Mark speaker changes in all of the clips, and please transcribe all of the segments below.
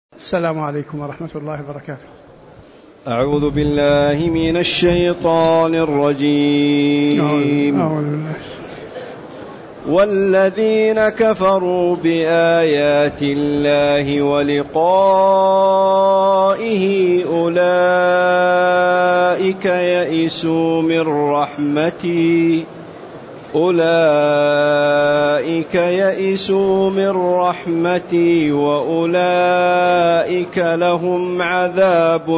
Speaker 1: السلام عليكم ورحمة الله وبركاته.
Speaker 2: أعوذ بالله من الشيطان الرجيم. والذين كفروا بآيات الله ولقائه أولئك يئسوا من رحمتي وأولئك لهم عذاب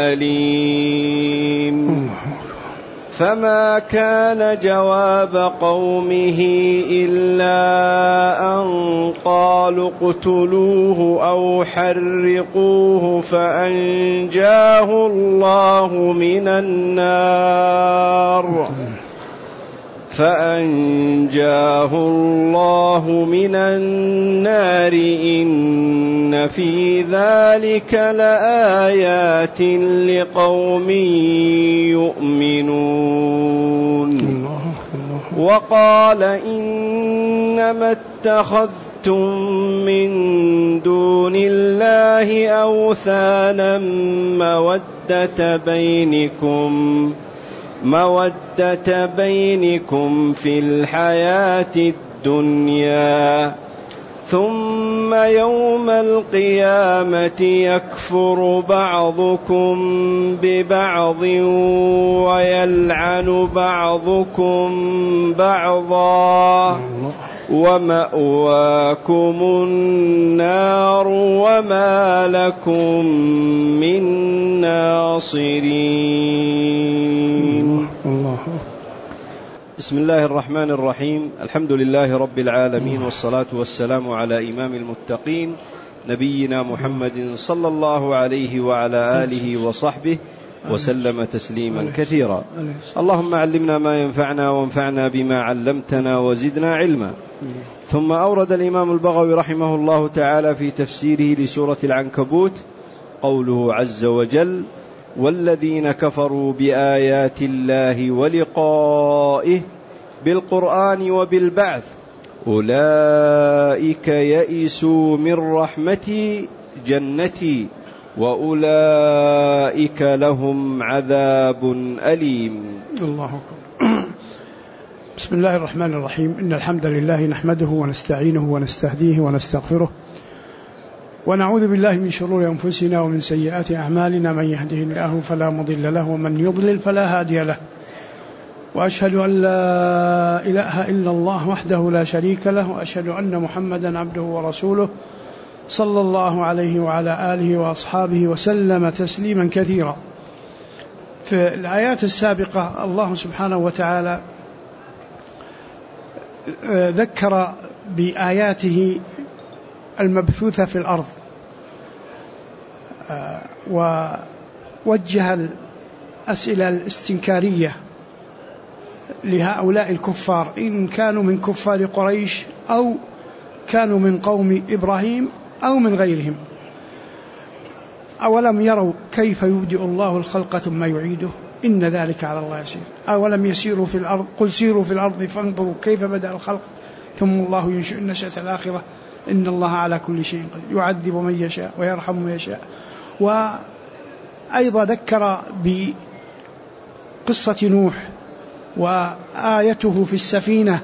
Speaker 2: أليم. فما كان جواب قومه إلا أن قالوا اقتلوه أو حرقوه فأنجاه الله من النار إن في ذلك لآيات لقوم يؤمنون. وقال إنما اتخذتم من دون الله أوثانا مودة بينكم في الحياة الدنيا ثم يوم القيامة يكفر بعضكم ببعض ويلعن بعضكم بعضا ومأواكم النار وما لكم من ناصرين. بسم الله الرحمن الرحيم. الحمد لله رب العالمين، والصلاة والسلام على إمام المتقين نبينا محمد صلى الله عليه وعلى آله وصحبه وسلم تسليما كثيرا. اللهم علمنا ما ينفعنا وانفعنا بما علمتنا وزدنا علما. ثم أورد الإمام البغوي رحمه الله تعالى في تفسيره لسورة العنكبوت قوله عز وجل: والذين كفروا بآيات الله ولقائه بالقرآن وبالبعث أولئك يئسوا من رحمتي جنتي وأولئك لهم عذاب أليم.
Speaker 1: الله أكبر. بسم الله الرحمن الرحيم. إن الحمد لله نحمده ونستعينه ونستهديه ونستغفره ونعوذ بالله من شرور أنفسنا ومن سيئات أعمالنا، من يهده الله فلا مضل له ومن يضلل فلا هادي له، وأشهد أن لا إله إلا الله وحده لا شريك له، وأشهد أن محمدا عبده ورسوله صلى الله عليه وعلى آله وأصحابه وسلم تسليما كثيرا. في الآيات السابقة الله سبحانه وتعالى ذكر بآياته المبثوثة في الأرض، ووجه الأسئلة الاستنكارية لهؤلاء الكفار إن كانوا من كفار قريش أو كانوا من قوم إبراهيم أو من غيرهم. أولم يروا كيف يبدئ الله الخلق ثم يعيده إن ذلك على الله يسير. أولم يسيروا في الأرض قل سيروا في الأرض فانظروا كيف بدأ الخلق ثم الله ينشئ النشأة الآخرة إن الله على كل شيء قدير يعذب من يشاء ويرحم من يشاء. وأيضا ذكر بقصة نوح وآيته في السفينة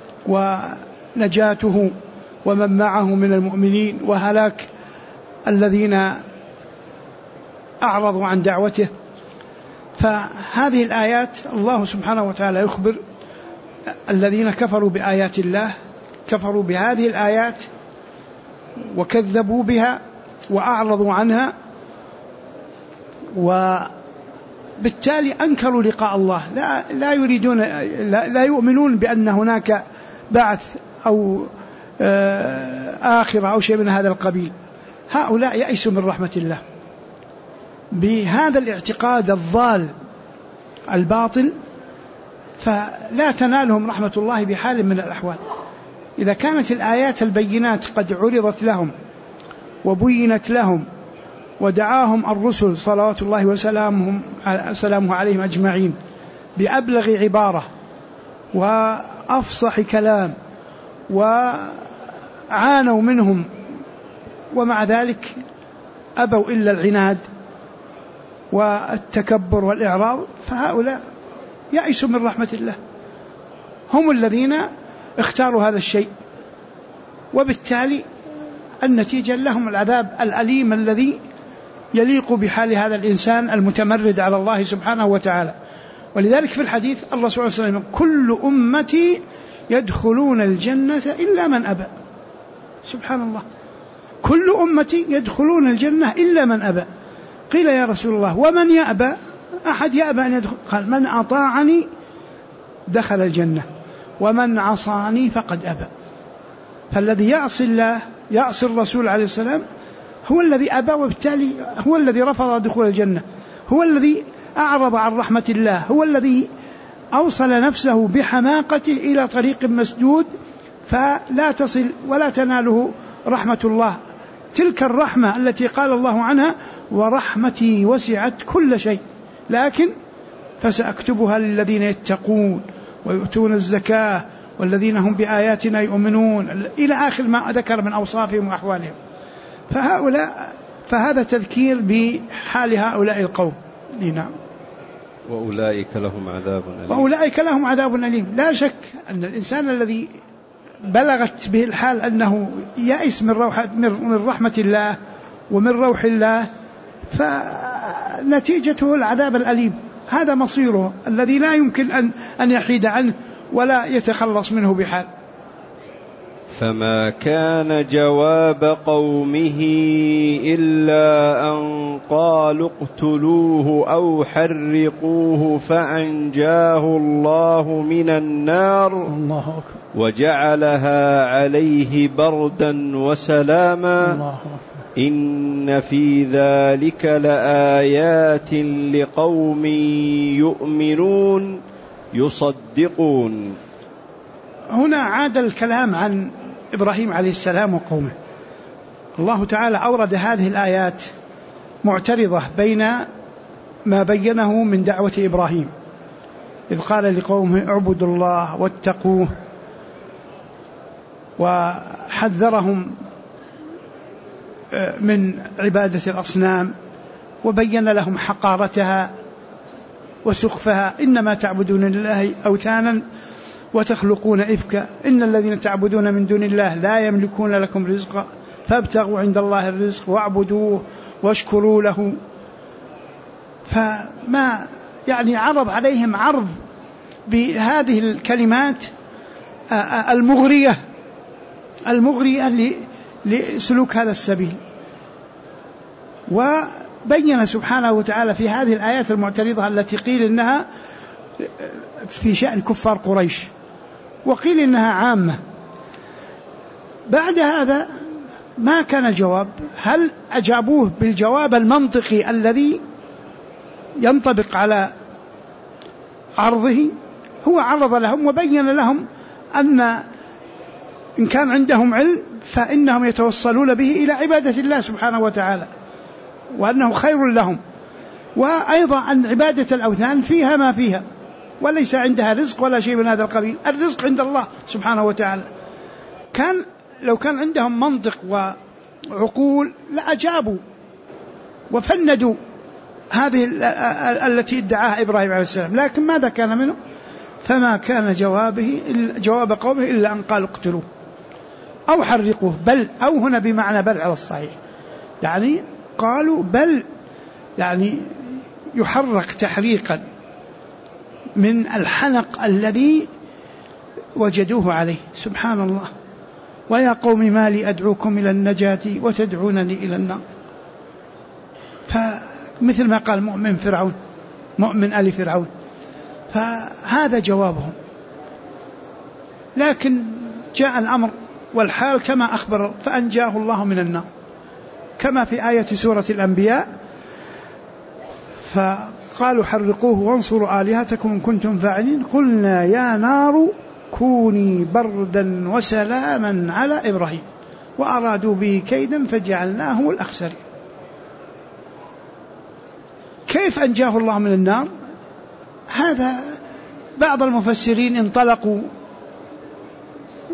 Speaker 1: ونجاته ومن معه من المؤمنين وهلاك الذين أعرضوا عن دعوته. فهذه الآيات الله سبحانه وتعالى يخبر الذين كفروا بآيات الله، كفروا بهذه الآيات وكذبوا بها وأعرضوا عنها، وبالتالي أنكروا لقاء الله، لا يؤمنون بأن هناك بعث أو آخرة أو شيء من هذا القبيل. هؤلاء يئسوا من رحمة الله بهذا الاعتقاد الضال الباطل، فلا تنالهم رحمة الله بحال من الأحوال. إذا كانت الآيات البينات قد عرضت لهم وبينت لهم ودعاهم الرسل صلوات الله وسلامه عليهم أجمعين بأبلغ عبارة وأفصح كلام وعانوا منهم، ومع ذلك أبوا إلا العناد والتكبر والإعراض، فهؤلاء يأسوا من رحمة الله، هم الذين اختاروا هذا الشيء، وبالتالي النتيجة لهم العذاب الأليم الذي يليق بحال هذا الإنسان المتمرد على الله سبحانه وتعالى. ولذلك في الحديث الرسول صلى الله عليه وسلم: كل أمتي يدخلون الجنة إلا من أبى. سبحان الله، كل أمتي يدخلون الجنة إلا من أبى. قيل: يا رسول الله ومن يأبى؟ أحد يأبى أن يدخل؟ قال: من أطاعني دخل الجنة ومن عصاني فقد أبى. فالذي يعصي الله، يعصي الرسول عليه السلام، هو الذي أبى، وبالتالي هو الذي رفض دخول الجنة، هو الذي أعرض عن رحمة الله، هو الذي أوصل نفسه بحماقته إلى طريق مسدود فلا تصل ولا تناله رحمة الله، تلك الرحمة التي قال الله عنها: ورحمتي وسعت كل شيء لكن فسأكتبها للذين يتقون ويؤتون الزكاة والذين هم بآياتنا يؤمنون، إلى آخر ما ذكر من أوصافهم وأحوالهم. فهذا تذكير بحال هؤلاء القوم. نعم.
Speaker 2: وأولئك لهم عذاب أليم.
Speaker 1: وأولئك لهم عذاب أليم. لا شك أن الإنسان الذي بلغت به الحال أنه يأس من رحمة الله ومن روح الله، فنتيجته العذاب الأليم، هذا مصيره الذي لا يمكن أن يحيد عنه ولا يتخلص منه بحال.
Speaker 2: فما كان جواب قومه إلا أن قالوا اقتلوه أو حرقوه فأنجاه الله من النار وجعلها عليه بردا وسلاما إن في ذلك لآيات لقوم يؤمنون يصدقون.
Speaker 1: هنا عاد الكلام عن إبراهيم عليه السلام وقومه. الله تعالى أورد هذه الآيات معترضة بين ما بينه من دعوة إبراهيم إذ قال لقومه اعبدوا الله واتقوه، وحذرهم من عبادة الأصنام وبين لهم حقارتها وسخفها: إنما تعبدون لله أوثانا وتخلقون إفكا إن الذين تعبدون من دون الله لا يملكون لكم رزقا فابتغوا عند الله الرزق واعبدوه واشكروا له. فما يعني عرض عليهم عرض بهذه الكلمات المغرية لسلوك هذا السبيل. وبين سبحانه وتعالى في هذه الآيات المعترضة التي قيل إنها في شأن كفار قريش وقيل إنها عامة. بعد هذا ما كان الجواب، هل أجابوه بالجواب المنطقي الذي ينطبق على عرضه؟ هو عرض لهم وبين لهم أن إن كان عندهم علم فإنهم يتوصلون به إلى عبادة الله سبحانه وتعالى وأنه خير لهم، وأيضا أن عبادة الأوثان فيها ما فيها وليس عندها رزق ولا شيء من هذا القبيل، الرزق عند الله سبحانه وتعالى. لو كان عندهم منطق وعقول لأجابوا وفندوا هذه التي ادعاها إبراهيم عليه السلام، لكن ماذا كان منه؟ فما كان جواب قومه إلا أن قالوا اقتلوه أو حرقوه. بل أو هنا بمعنى بل على الصحيح، يعني قالوا بل يعني يحرق تحريقا من الحنق الذي وجدوه عليه. سبحان الله. ويا قوم ما لي أدعوكم إلى النجاة وتدعونني إلى النار. فمثل ما قال مؤمن آل فرعون، فهذا جوابهم. لكن جاء الأمر والحال كما أخبر، فأنجاه الله من النار كما في آية سورة الأنبياء: فقالوا حرقوه وانصروا آلهتكم إن كنتم فاعلين قلنا يا نار كوني بردا وسلاما على إبراهيم وأرادوا به كيدا فجعلناهم الأخسرين. كيف أنجاه الله من النار؟ هذا بعض المفسرين انطلقوا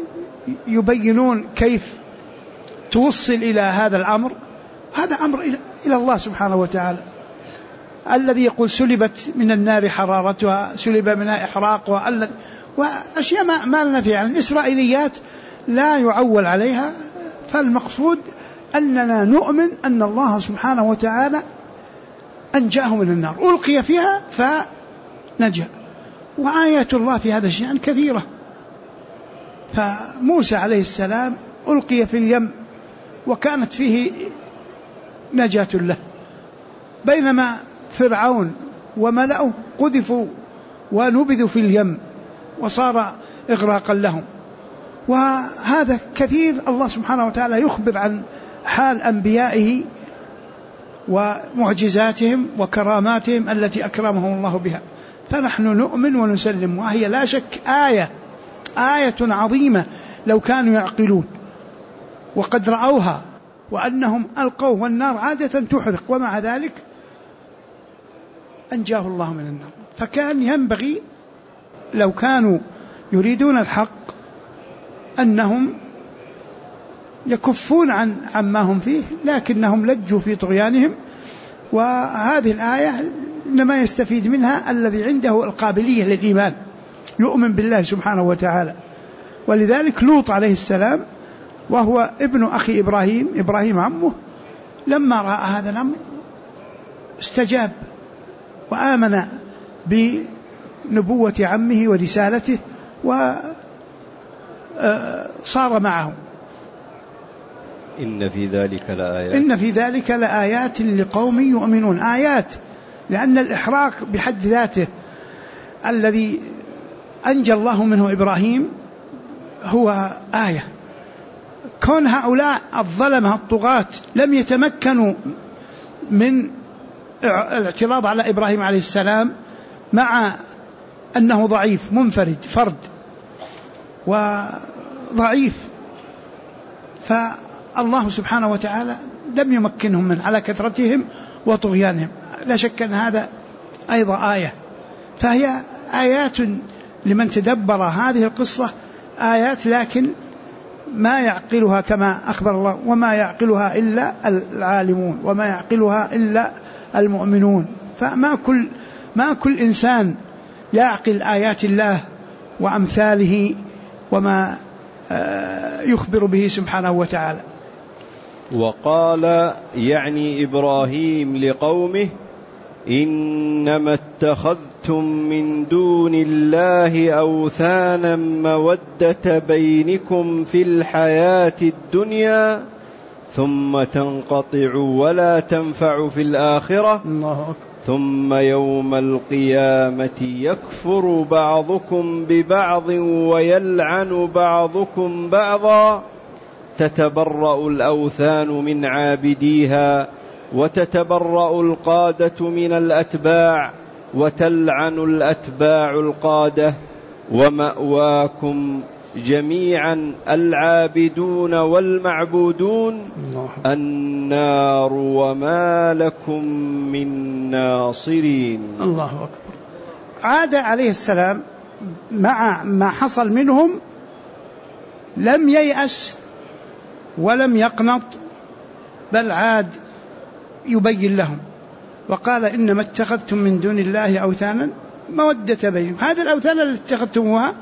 Speaker 1: يبينون كيف توصل إلى هذا الأمر. هذا أمر إلى الله سبحانه وتعالى، الذي يقول سلبت من النار حرارتها، سلب منها إحراقها، وأشياء ما لنا فيها. الإسرائيليات لا يعول عليها، فالمقصود أننا نؤمن أن الله سبحانه وتعالى أنجاه من النار، ألقي فيها فنجا. وآيات الله في هذا الشأن كثيرة. فموسى عليه السلام ألقي في اليم وكانت فيه نجاة له، بينما فرعون وملأه قذفوا ونبذوا في اليم وصار إغراقا لهم. وهذا كثير. الله سبحانه وتعالى يخبر عن حال أنبيائه ومعجزاتهم وكراماتهم التي أكرمهم الله بها، فنحن نؤمن ونسلم. وهي لا شك آية عظيمة لو كانوا يعقلون وقد رأوها، وأنهم ألقوا والنار عادة تحرق، ومع ذلك أنجاه الله من النار. فكان ينبغي لو كانوا يريدون الحق أنهم يكفون عما هم فيه، لكنهم لجوا في طغيانهم. وهذه الآية إنما يستفيد منها الذي عنده القابلية للإيمان، يؤمن بالله سبحانه وتعالى. ولذلك لوط عليه السلام وهو ابن أخي إبراهيم عمه، لما رأى هذا الأمر استجاب وآمن بنبوة عمه ورسالته وصار معه.
Speaker 2: إن في ذلك لآيات لقوم يؤمنون. آيات لأن الإحراق بحد ذاته الذي أنجى الله منه إبراهيم هو آية. كون هؤلاء الظلمة الطغاة لم يتمكنوا من الاعتراض على إبراهيم عليه السلام، مع أنه ضعيف منفرد فرد وضعيف، فالله سبحانه وتعالى لم يمكنهم من على كثرتهم وطغيانهم. لا شك أن هذا أيضا آية. فهي آيات لمن تدبر هذه القصة، آيات لكن ما يعقلها كما أخبر الله: وما يعقلها إلا العالمون وما يعقلها إلا المؤمنون. فما كل إنسان يعقل آيات الله وأمثاله وما يخبر به سبحانه وتعالى. وقال يعني إبراهيم لقومه: إنما اتخذتم من دون الله أوثانا مودة بينكم في الحياة الدنيا ثم تنقطع ولا تنفع في الآخرة، ثم يوم القيامة يكفر بعضكم ببعض ويلعن بعضكم بعضا، تتبرأ الأوثان من عابديها وتتبرأ القادة من الأتباع وتلعن الأتباع القادة، ومأواكم جميعا العابدون والمعبودون النار وما لكم من ناصرين.
Speaker 1: الله أكبر. عاد عليه السلام مع ما حصل منهم لم ييأس ولم يقنط، بل عاد يبين لهم وقال: إنما اتخذتم من دون الله أوثانا مودة بينكم. هذه الأوثان التي اتخذتموها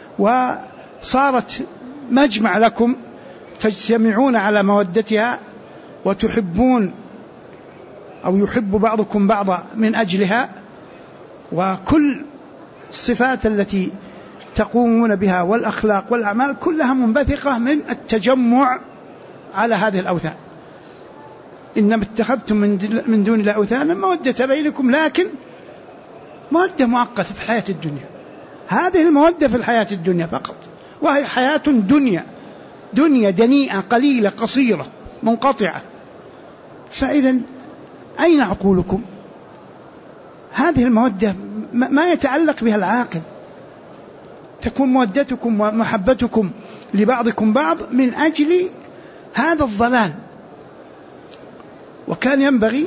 Speaker 1: وصارت مجمع لكم تجتمعون على مودتها وتحبون أو يحب بعضكم بعضا من أجلها، وكل الصفات التي تقومون بها والأخلاق والأعمال كلها منبثقة من التجمع على هذه الأوثان. إنما اتخذتم من دون الله أوثانا مودة بينكم، لكن مودة مؤقتة في الحياة الدنيا. هذه المودة في الحياة الدنيا فقط، وهي حياة دنيا دنيئة قليلة قصيرة منقطعة. فإذا أين عقولكم؟ هذه المودة ما يتعلق بها العاقل. تكون مودتكم ومحبتكم لبعضكم بعض من أجل هذا الضلال. وكان ينبغي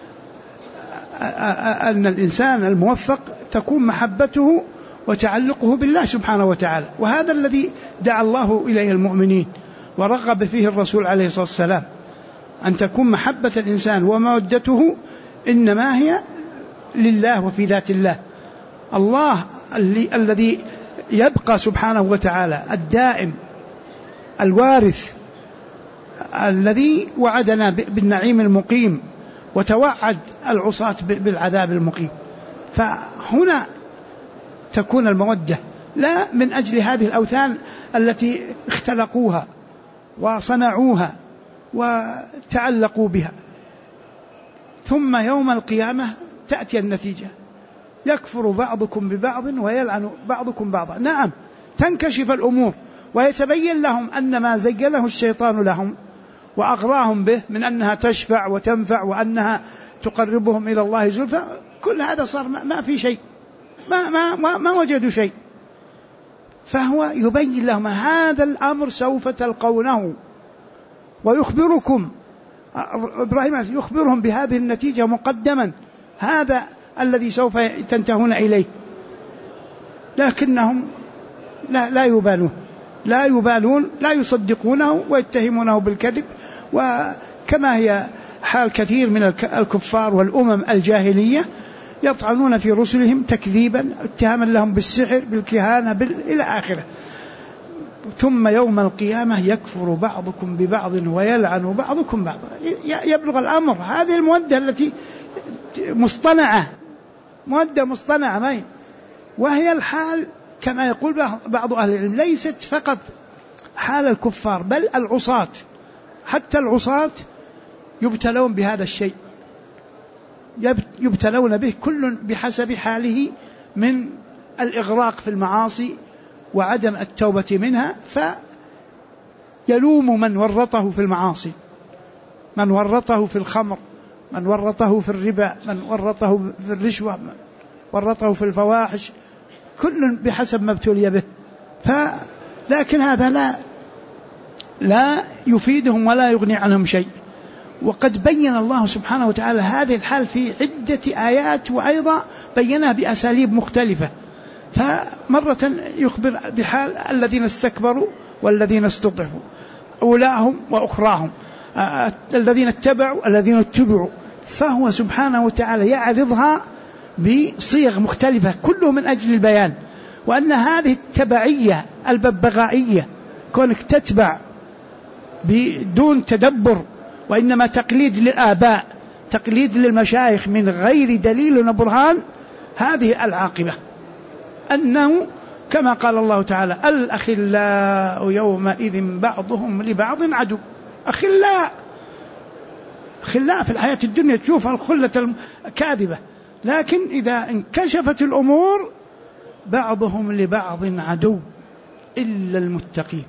Speaker 1: أن الإنسان الموفق تكون محبته وتعلقه بالله سبحانه وتعالى، وهذا الذي دعا الله إليه المؤمنين ورغب فيه الرسول عليه الصلاة والسلام. أن تكون محبة الإنسان ومودته إنما هي لله وفي ذات الله. الله الذي يبقى سبحانه وتعالى الدائم الوارث الذي وعدنا بالنعيم المقيم وتوعد العصاة بالعذاب المقيم. فهنا تكون المودة، لا من أجل هذه الأوثان التي اختلقوها وصنعوها وتعلقوا بها. ثم يوم القيامة تأتي النتيجة، يكفر بعضكم ببعض ويلعن بعضكم بعضا. نعم، تنكشف الأمور ويتبين لهم أن ما زينه الشيطان لهم وأغراهم به من أنها تشفع وتنفع وأنها تقربهم إلى الله زلفى، كل هذا صار ما في شيء، ما وجدوا شيء. فهو يبين لهم هذا الأمر سوف تلقونه، ويخبركم إبراهيم يخبرهم بهذه النتيجة مقدما، هذا الذي سوف تنتهون إليه. لكنهم لا يبالون، لا يصدقونه ويتهمونه بالكذب. وكما هي حال كثير من الكفار والأمم الجاهلية، يطعنون في رسلهم تكذيبا، اتهاما لهم بالسحر بالكهانة إلى آخره. ثم يوم القيامة يكفر بعضكم ببعض ويلعن بعضكم بعضا. يبلغ الأمر هذه المودة التي مصطنعة، مودة مصطنعة وهي الحال كما يقول بعض أهل العلم ليست فقط حال الكفار بل العصاة، حتى العصاة يبتلون بهذا الشيء، يبتلون به كل بحسب حاله من الإغراق في المعاصي وعدم التوبة منها، فيلوم من ورطه في المعاصي، من ورطه في الخمر، من ورطه في الربا، من ورطه في الرشوة، من ورطه في الفواحش، كل بحسب ما ابتلي به. لكن هذا لا يفيدهم ولا يغني عنهم شيء. وقد بين الله سبحانه وتعالى هذه الحال في عدة آيات، وأيضا بينها بأساليب مختلفة. فمرة يخبر بحال الذين استكبروا والذين استضعفوا، أولاهم وأخراهم، الذين اتبعوا الذين اتبعوا. فهو سبحانه وتعالى يعرضها بصيغ مختلفة كله من أجل البيان، وأن هذه التبعية الببغائية، كونك تتبع بدون تدبر وإنما تقليد للآباء، تقليد للمشايخ من غير دليل وبرهان، هذه العاقبة، أنه كما قال الله تعالى الأخلاء يومئذ بعضهم لبعض عدو. أخلاء في الحياة الدنيا تشوف الخلة الكاذبة، لكن إذا انكشفت الأمور بعضهم لبعض عدو إلا المتقين.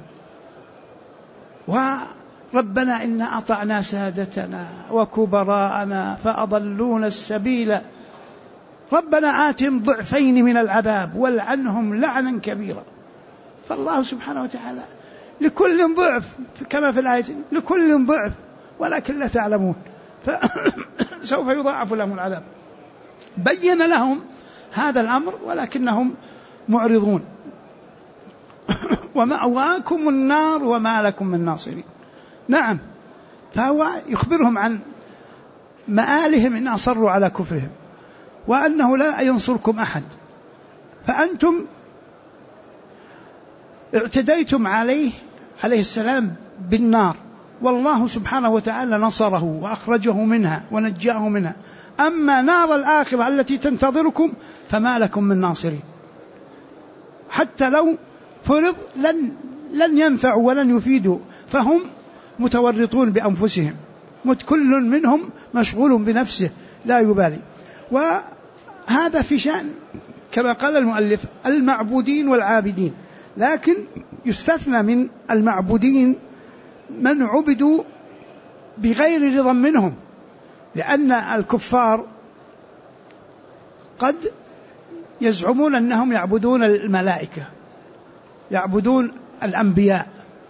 Speaker 1: وربنا إنا أطعنا سادتنا وكبراءنا فأضلونا السبيل ربنا آتهم ضعفين من العذاب والعنهم لعنا كبيرا. فالله سبحانه وتعالى لكل ضعف، كما في الآية لكل ضعف ولكن لا تعلمون، فسوف يضاعف لهم العذاب. بين لهم هذا الأمر ولكنهم معرضون. ومأواكم النار وما لكم من ناصرين. نعم، فهو يخبرهم عن مآلهم إن أصروا على كفرهم، وأنه لا ينصركم أحد، فأنتم اعتديتم عليه السلام بالنار، والله سبحانه وتعالى نصره وأخرجه منها ونجاه منها. أما نار الآخرة التي تنتظركم فما لكم من ناصرين، حتى لو فرض لن ينفعوا ولن يفيدوا، فهم متورطون بأنفسهم، كل منهم مشغول بنفسه لا يبالي. وهذا في شأن كما قال المؤلف المعبودين والعابدين، لكن يستثنى من المعبودين من عبدوا بغير رضا منهم، لأن الكفار قد يزعمون أنهم يعبدون الملائكة، يعبدون الأنبياء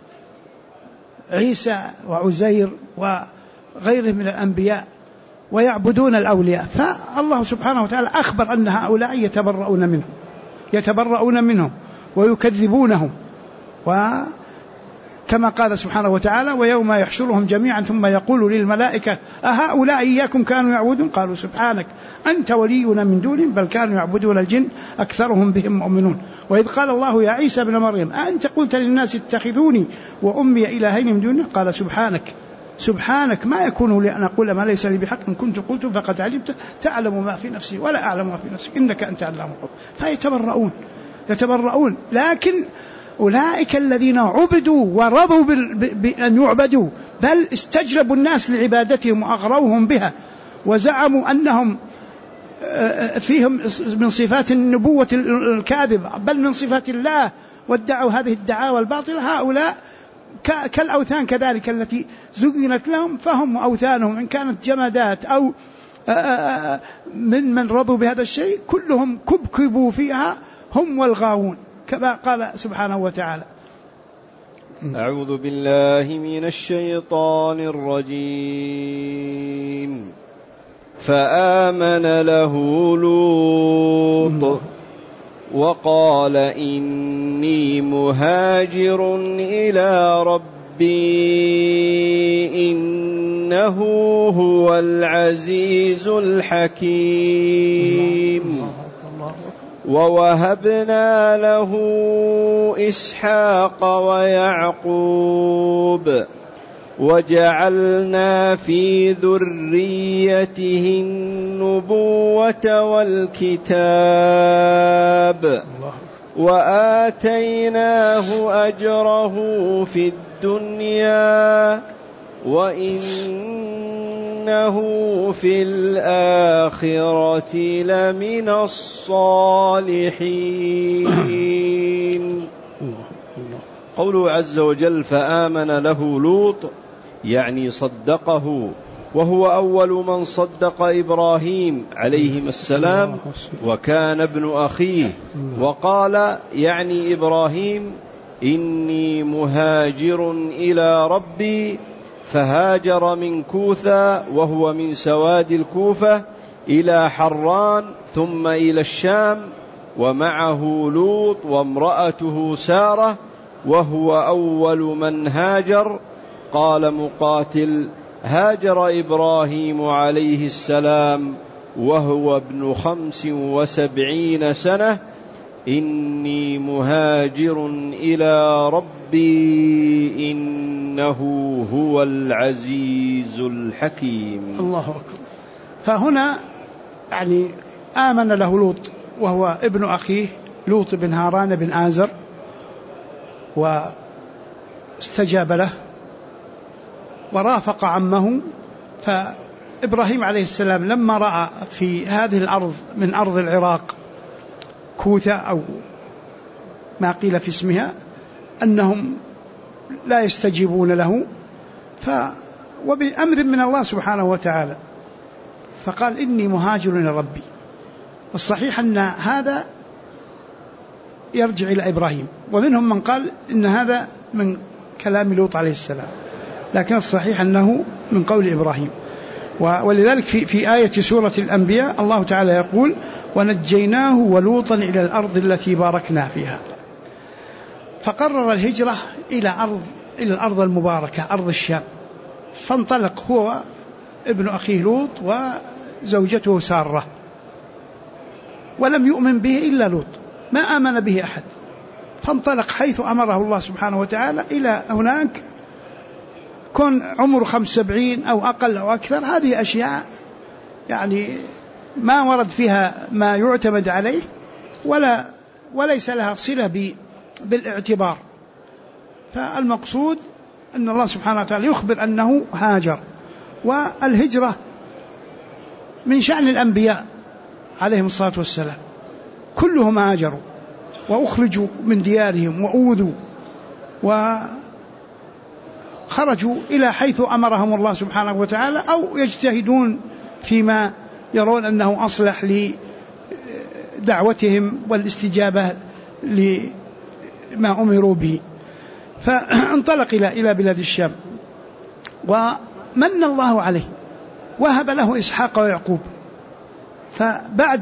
Speaker 1: عيسى وعزير وغيرهم من الأنبياء، ويعبدون الأولياء. فالله سبحانه وتعالى أخبر أن هؤلاء يتبرؤون منهم ويكذبونهم، كما قال سبحانه وتعالى: ويوم يحشرهم جميعا ثم يقول للملائكة أهؤلاء إياكم كانوا يعبدون قالوا سبحانك أنت ولينا من دونهم بل كانوا يعبدون الجن أكثرهم بهم مؤمنون. وإذ قال الله يا عيسى ابن مريم أأنت قلت للناس اتخذوني وأمي إلهين من دونه قال سبحانك ما يكون لي أن أقول ما ليس لي بحق إن كنت قلت فقد علمت تعلم ما في نفسي ولا أعلم ما في نفسك إنك أنت علام الغيوب. فيتبرؤون. لكن أولئك الذين عبدوا ورضوا بأن يعبدوا بل استجلبوا الناس لعبادتهم وأغروهم بها وزعموا أنهم فيهم من صفات النبوة الكاذبة بل من صفات الله وادعوا هذه الدعاوى الباطلة، هؤلاء كالأوثان كذلك التي زينت لهم، فهم أوثانهم إن كانت جمادات أو من رضوا بهذا الشيء كلهم كبكبوا فيها هم والغاوون، كما قال سبحانه وتعالى:
Speaker 2: أعوذ بالله من الشيطان الرجيم. فآمن له لوط وقال إني مهاجر إلى ربي إنه هو العزيز الحكيم. ووهبنا له إسحاق ويعقوب وجعلنا في ذريته النبوة والكتاب وآتيناه أجره في الدنيا وإنه في الآخرة لمن الصالحين. قوله عز وجل فآمن له لوط يعني صدقه، وهو أول من صدق إبراهيم عليهما السلام وكان ابن أخيه. وقال يعني إبراهيم إني مهاجر إلى ربي، فهاجر من كوثا وهو من سواد الكوفة إلى حران ثم إلى الشام، ومعه لوط وامرأته سارة وهو أول من هاجر. قال مقاتل هاجر إبراهيم عليه السلام وهو ابن 75 سنة. إني مهاجر إلى ربي إنه هو العزيز الحكيم.
Speaker 1: الله أكبر. فهنا يعني آمن له لوط وهو ابن أخيه لوط بن هاران بن آزر واستجاب له ورافق عمه. فإبراهيم عليه السلام لما رأى في هذه الأرض من أرض العراق كوثة أو ما قيل في اسمها أنهم لا يستجيبون له، وبأمر من الله سبحانه وتعالى فقال إني مهاجر إلى ربي. والصحيح أن هذا يرجع إلى إبراهيم، ومنهم من قال إن هذا من كلام لوط عليه السلام، لكن الصحيح أنه من قول إبراهيم. ولذلك في آية سورة الأنبياء الله تعالى يقول ونجيناه ولوطا إلى الأرض التي باركنا فيها. فقرر الهجرة إلى الأرض المباركة أرض الشام، فانطلق هو ابن أخيه لوط وزوجته سارة، ولم يؤمن به إلا لوط، ما آمن به أحد. فانطلق حيث أمره الله سبحانه وتعالى إلى هناك، كون عمره 75 أو أقل أو أكثر، هذه أشياء يعني ما ورد فيها ما يعتمد عليه وليس لها صلة بالاعتبار. فالمقصود أن الله سبحانه وتعالى يخبر أنه هاجر. والهجرة من شأن الأنبياء عليهم الصلاة والسلام، كلهم هاجروا وأخرجوا من ديارهم وأوذوا وخرجوا إلى حيث أمرهم الله سبحانه وتعالى، أو يجتهدون فيما يرون أنه أصلح لدعوتهم والاستجابة لما أمروا به. فانطلق إلى بلاد الشام، ومن الله عليه وهب له إسحاق ويعقوب. فبعد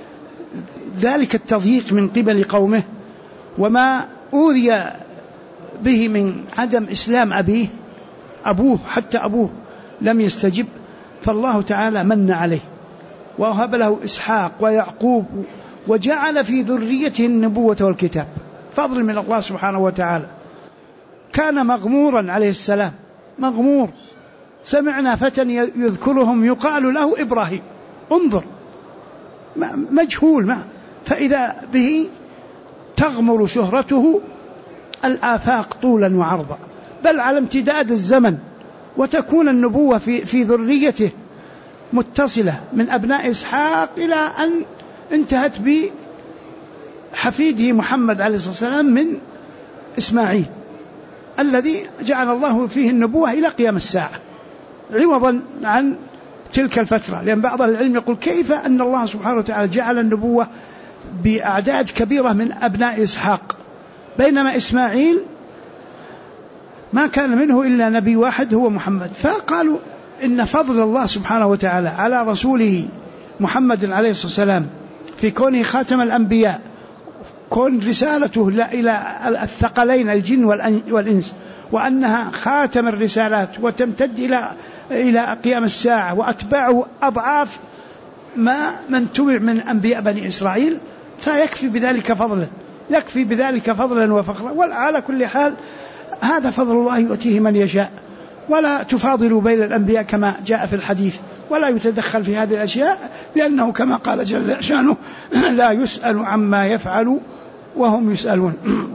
Speaker 1: ذلك التضييق من قبل قومه وما أوذي به من عدم إسلام أبوه حتى أبوه لم يستجب، فالله تعالى من عليه ووهب له إسحاق ويعقوب وجعل في ذريته النبوة والكتاب، فضل من الله سبحانه وتعالى. كان مغمورا عليه السلام، مغمور. سمعنا فتى يذكرهم يقال له إبراهيم، انظر، مجهول، فإذا به تغمر شهرته الآفاق طولا وعرضا، بل على امتداد الزمن، وتكون النبوة في ذريته متصلة من أبناء إسحاق إلى أن انتهت بحفيده محمد عليه الصلاة والسلام من إسماعيل، الذي جعل الله فيه النبوة إلى قيام الساعة، عوضا عن تلك الفترة. لأن بعض العلم يقول كيف أن الله سبحانه وتعالى جعل النبوة بأعداد كبيرة من أبناء إسحاق، بينما إسماعيل ما كان منه إلا نبي واحد هو محمد. فقالوا إن فضل الله سبحانه وتعالى على رسوله محمد عليه الصلاة والسلام في كونه خاتم الأنبياء، كون رسالته إلى الثقلين الجن والإنس، وأنها خاتم الرسالات وتمتد إلى قيام الساعة، وأتباعه أضعاف من تبع من أنبياء بني إسرائيل، فيكفي بذلك فضلا، يكفي بذلك فضلا وفخرا. وعلى كل حال هذا فضل الله يؤتيه من يشاء، ولا تفاضلوا بين الأنبياء كما جاء في الحديث، ولا يتدخل في هذه الأشياء، لأنه كما قال جل شانه لا يسأل عما يفعل وهم يسألون.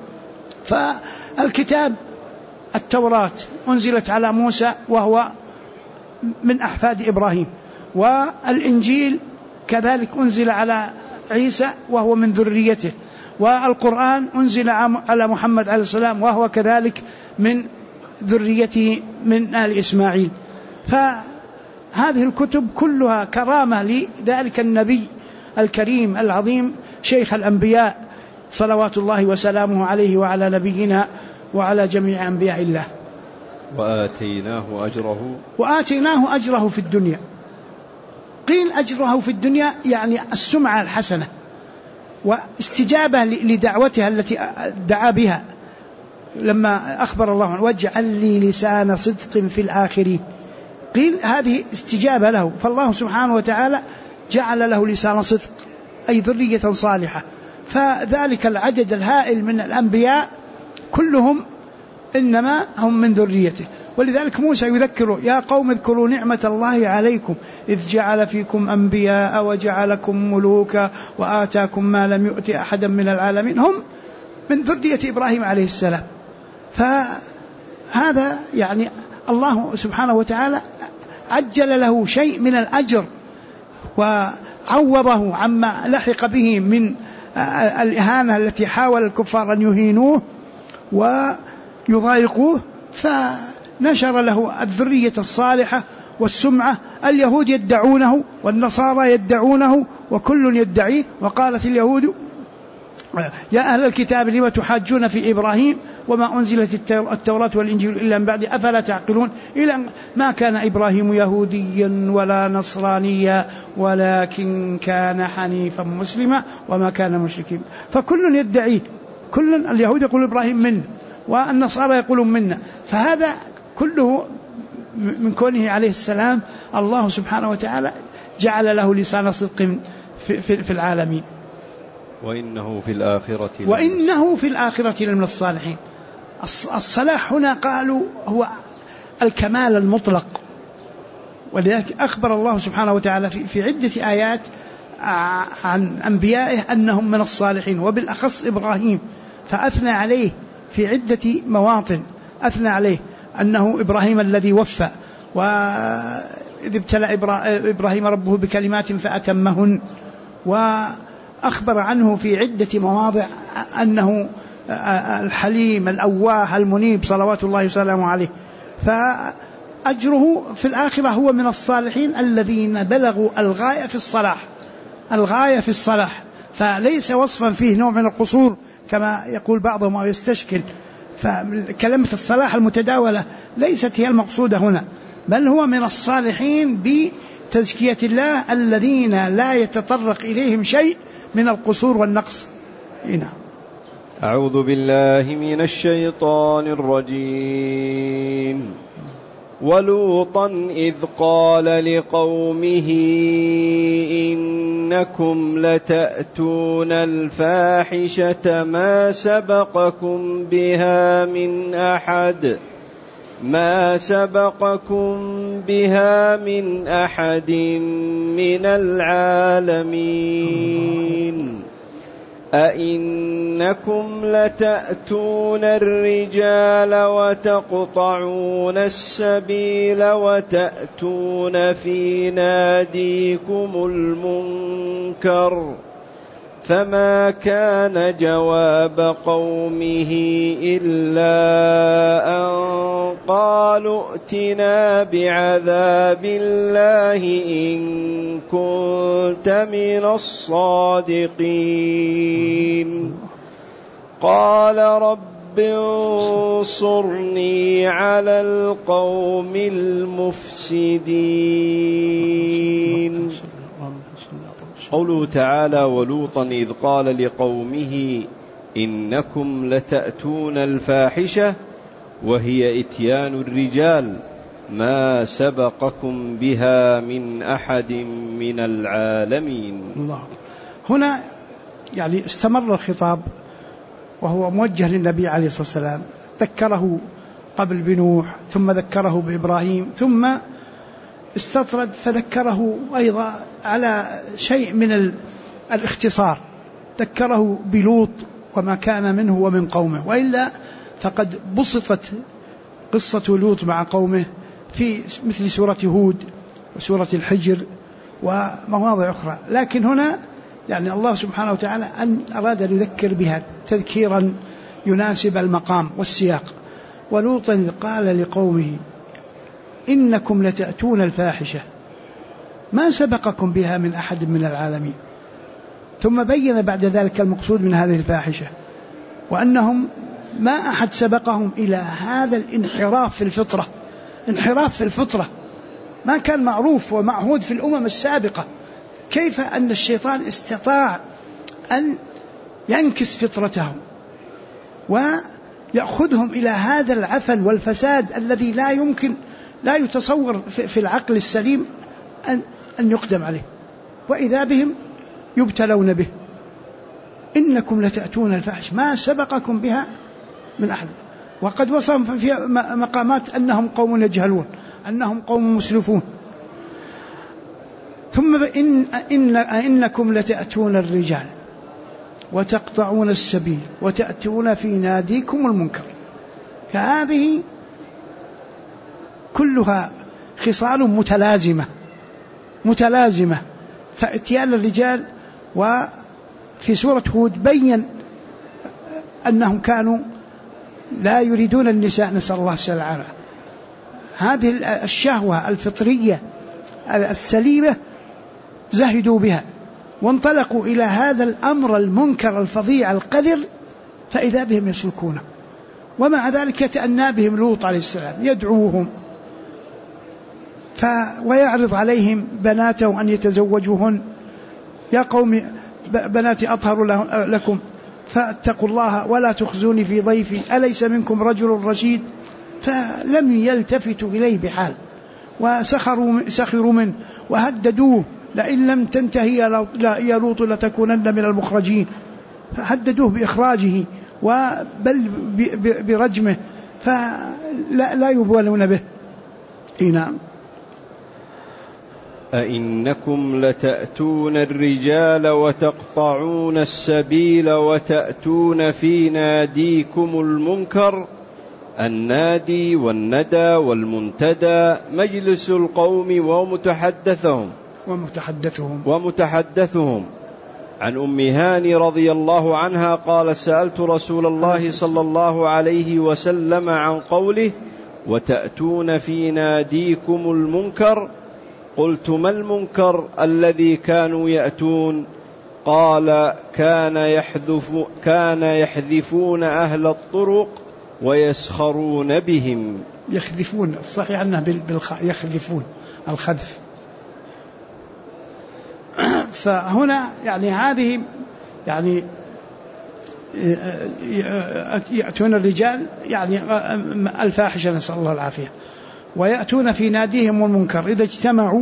Speaker 1: فالكتاب التوراة أنزلت على موسى وهو من أحفاد إبراهيم، والإنجيل كذلك أنزل على عيسى وهو من ذريته، والقرآن أنزل على محمد عليه السلام وهو كذلك من ذريته من آل إسماعيل. فهذه الكتب كلها كرامة لذلك النبي الكريم العظيم شيخ الأنبياء صلوات الله وسلامه عليه وعلى نبينا وعلى جميع أنبياء الله. وآتيناه أجره في الدنيا. قيل أجره في الدنيا يعني السمعة الحسنة واستجابة لدعوتها التي دعا بها، لما أخبر الله عنه واجعل لي لسان صدق في الآخرين، قيل هذه استجابة له، فالله سبحانه وتعالى جعل له لسان صدق أي ذرية صالحة. فذلك العدد الهائل من الأنبياء كلهم إنما هم من ذريته. ولذلك موسى يذكره يا قوم اذكروا نعمة الله عليكم إذ جعل فيكم أنبياء وجعلكم ملوكا وآتاكم ما لم يؤت أحدا من العالمين، هم من ذرية إبراهيم عليه السلام. فهذا يعني الله سبحانه وتعالى عجل له شيء من الأجر وعوضه عما لحق به من الإهانة التي حاول الكفار أن يهينوه ويضايقوه، فنشر له الذرية الصالحة والسمعة. اليهود يدعونه والنصارى يدعونه وكل يدعيه. وقالت اليهود يا أهل الكتاب لما تحاجون في إبراهيم وما أنزلت التوراة والإنجيل إلا من بعد أفلا تعقلون. إلى ما كان إبراهيم يهوديا ولا نصرانيا ولكن كان حنيفا مسلما وما كان مشركين. فكل يدعيه، كل اليهود يقول إبراهيم منا والنصارى يقولون منا. فهذا كله من كونه عليه السلام الله سبحانه وتعالى جعل له لسان صدق في العالمين.
Speaker 2: وإنه في الآخرة لمن الصالحين. الصلاح هنا قالوا هو الكمال المطلق، ولذلك أخبر الله سبحانه وتعالى في عدة آيات عن أنبيائه أنهم من الصالحين، وبالأخص إبراهيم، فأثنى عليه في عدة مواطن، أثنى عليه أنه إبراهيم الذي وفى، وإذ ابتلى إبراهيم ربه بكلمات فأتمهن، وأخبر عنه في عدة مواضع أنه الحليم الأواه المنيب صلوات الله وسلامه عليه. فأجره في الآخرة هو من الصالحين الذين بلغوا الغاية في الصلاح، الغاية في الصلاح، فليس وصفا فيه نوع من القصور كما يقول بعضهم أو يستشكل. فكلمة الصلاح المتداولة ليست هي المقصودة هنا، بل هو من الصالحين بتزكية الله الذين لا يتطرق إليهم شيء من القصور والنقص. نعم. أعوذ بالله من الشيطان الرجيم. ولوطا إذ قال لقومه إنكم لتأتون الفاحشة ما سبقكم بها من أحد من العالمين. أئنكم لتأتون الرجال وتقطعون السبيل وتأتون في ناديكم المنكر. فما كان جواب قومه إلا أن قالوا ائتنا بعذاب الله إن كنت من الصادقين. قال رب انصرني على القوم المفسدين. قوله تعالى: ولوطا إذ قال لقومه إنكم لتأتون الفاحشة، وهي إتيان الرجال ما سبقكم بها من أحد من العالمين.
Speaker 1: الله. هنا يعني استمر الخطاب وهو موجه للنبي عليه الصلاة والسلام، ذكره قبل بنوح، ثم ذكره بإبراهيم، ثم استطرد فذكره أيضا على شيء من الاختصار، ذكره بلوط وما كان منه ومن قومه، وإلا فقد بسطت قصة لوط مع قومه في مثل سورة هود وسورة الحجر ومواضع أخرى، لكن هنا يعني الله سبحانه وتعالى أن أراد أن يذكر بها تذكيرا يناسب المقام والسياق. ولوطا قال لقومه إنكم لتأتون الفاحشة ما سبقكم بها من أحد من العالمين، ثم بين بعد ذلك المقصود من هذه الفاحشة، وأنهم ما أحد سبقهم إلى هذا الانحراف في الفطرة. انحراف في الفطرة ما كان معروف ومعهود في الأمم السابقة. كيف أن الشيطان استطاع أن ينكس فطرتهم ويأخذهم إلى هذا العفن والفساد الذي لا يتصور في العقل السليم أن يقدم عليه، وإذا بهم يبتلون به. إنكم لتأتون الفاحشة ما سبقكم بها من أحد، وقد وصفهم في مقامات أنهم قوم يجهلون، أنهم قوم مسرفون. ثم إنكم لتأتون الرجال وتقطعون السبيل وتأتون في ناديكم المنكر. فهذه كلها خصال متلازمة. فإتيان الرجال، وفي سورة هود بين أنهم كانوا لا يريدون النساء، نسأل الله السلامة. هذه الشهوة الفطرية السليمة زهدوا بها وانطلقوا إلى هذا الأمر المنكر الفظيع القذر، فإذا بهم يسلكونه. ومع ذلك يتأنى بهم لوط عليه السلام يدعوهم ويعرض عليهم بناته أن يتزوجوهن. يا قوم بناتي أطهر لكم فاتقوا الله ولا تخزوني في ضيفي أليس منكم رجل رشيد. فلم يلتفتوا إليه بحال، وسخروا منه وهددوه لئن لم تنتهي يا لوط لتكونن من المخرجين، فهددوه بإخراجه بل برجمه، فلا يبولون به. نعم.
Speaker 2: أئنكم لتأتون الرجال وتقطعون السبيل وتأتون في ناديكم المنكر. النادي والندى والمنتدى مجلس القوم ومتحدثهم. عن أم هاني رضي الله عنها قال: سألت رسول الله صلى الله عليه وسلم عن قوله وتأتون في ناديكم المنكر، قلت: ما المنكر الذي كانوا يأتون؟ قال: كان يحذفون أهل الطرق ويسخرون بهم.
Speaker 1: يخذفون، الصحيح أنه يخذفون الخذف. فهنا يعني هذه يعني يأتون الرجال يعني الفاحشة نسأل الله العافية، ويأتون في ناديهم المنكر إذا اجتمعوا،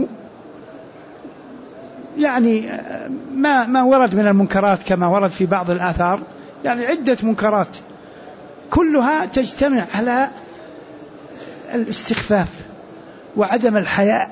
Speaker 1: يعني ما ورد من المنكرات كما ورد في بعض الآثار، يعني عدة منكرات كلها تجتمع على الاستخفاف وعدم الحياء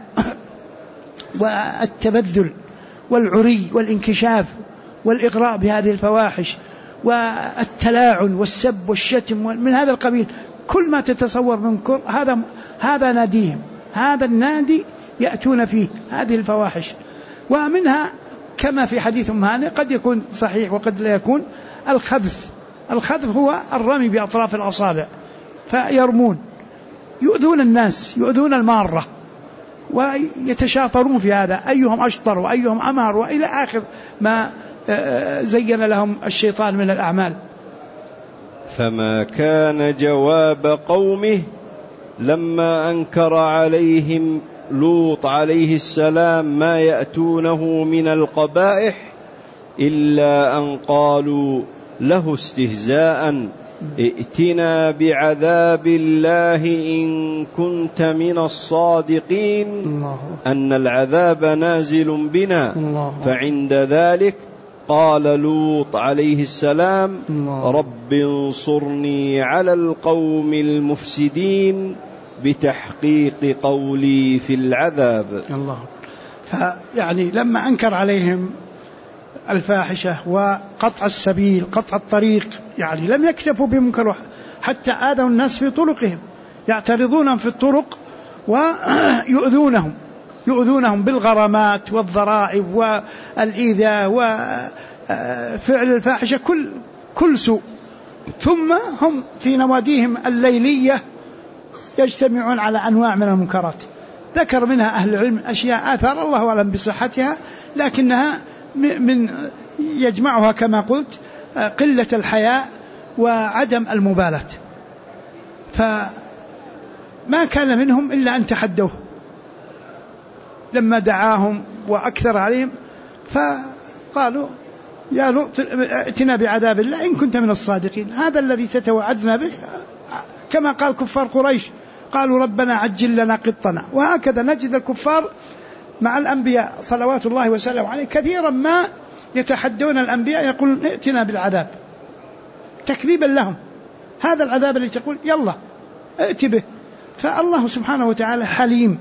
Speaker 1: والتبذل والعري والانكشاف والإغراء بهذه الفواحش والتلاعن والسب والشتم من هذا القبيل. كل ما تتصور من كر هذا ناديهم، هذا النادي يأتون فيه هذه الفواحش. ومنها كما في حديث أم هانئ قد يكون صحيح وقد لا يكون الخذف هو الرمي بأطراف الأصابع، فيرمون يؤذون الناس، يؤذون المارة، ويتشاطرون في هذا أيهم أشطر وأيهم أمهر وإلى آخر ما زين لهم الشيطان من الأعمال.
Speaker 2: فما كان جواب قومه لما أنكر عليهم لوط عليه السلام ما يأتونه من القبائح إلا أن قالوا له استهزاء ائتنا بعذاب الله إن كنت من الصادقين أن العذاب نازل بنا. فعند ذلك قال لوط عليه السلام رب انصرني على القوم المفسدين بتحقيق قولي في العذاب.
Speaker 1: الله. فيعني لما أنكر عليهم الفاحشة وقطع السبيل قطع الطريق، يعني لم يكتفوا بمنكر، حتى آذوا الناس في طرقهم، يعترضونهم في الطرق ويؤذونهم بالغرامات والضرائب والإيذاء وفعل الفاحشة كل سوء. ثم هم في نواديهم الليلية يجتمعون على أنواع من المنكرات، ذكر منها أهل العلم أشياء آثار الله أعلم بصحتها، لكنها من يجمعها كما قلت قلة الحياء وعدم المبالاة. فما كان منهم إلا أن تحدوه لما دعاهم وأكثر عليهم، فقالوا يا لوط ائتنا بعذاب الله إن كنت من الصادقين، هذا الذي ستوعدنا به، كما قال كفار قريش قالوا ربنا عجل لنا قطنا. وهكذا نجد الكفار مع الأنبياء صلوات الله وسلامه عليه كثيرا ما يتحدون الأنبياء يقولون ائتنا بالعذاب تكذيبا لهم، هذا العذاب الذي تقول يلا ائت به. فالله سبحانه وتعالى حليم،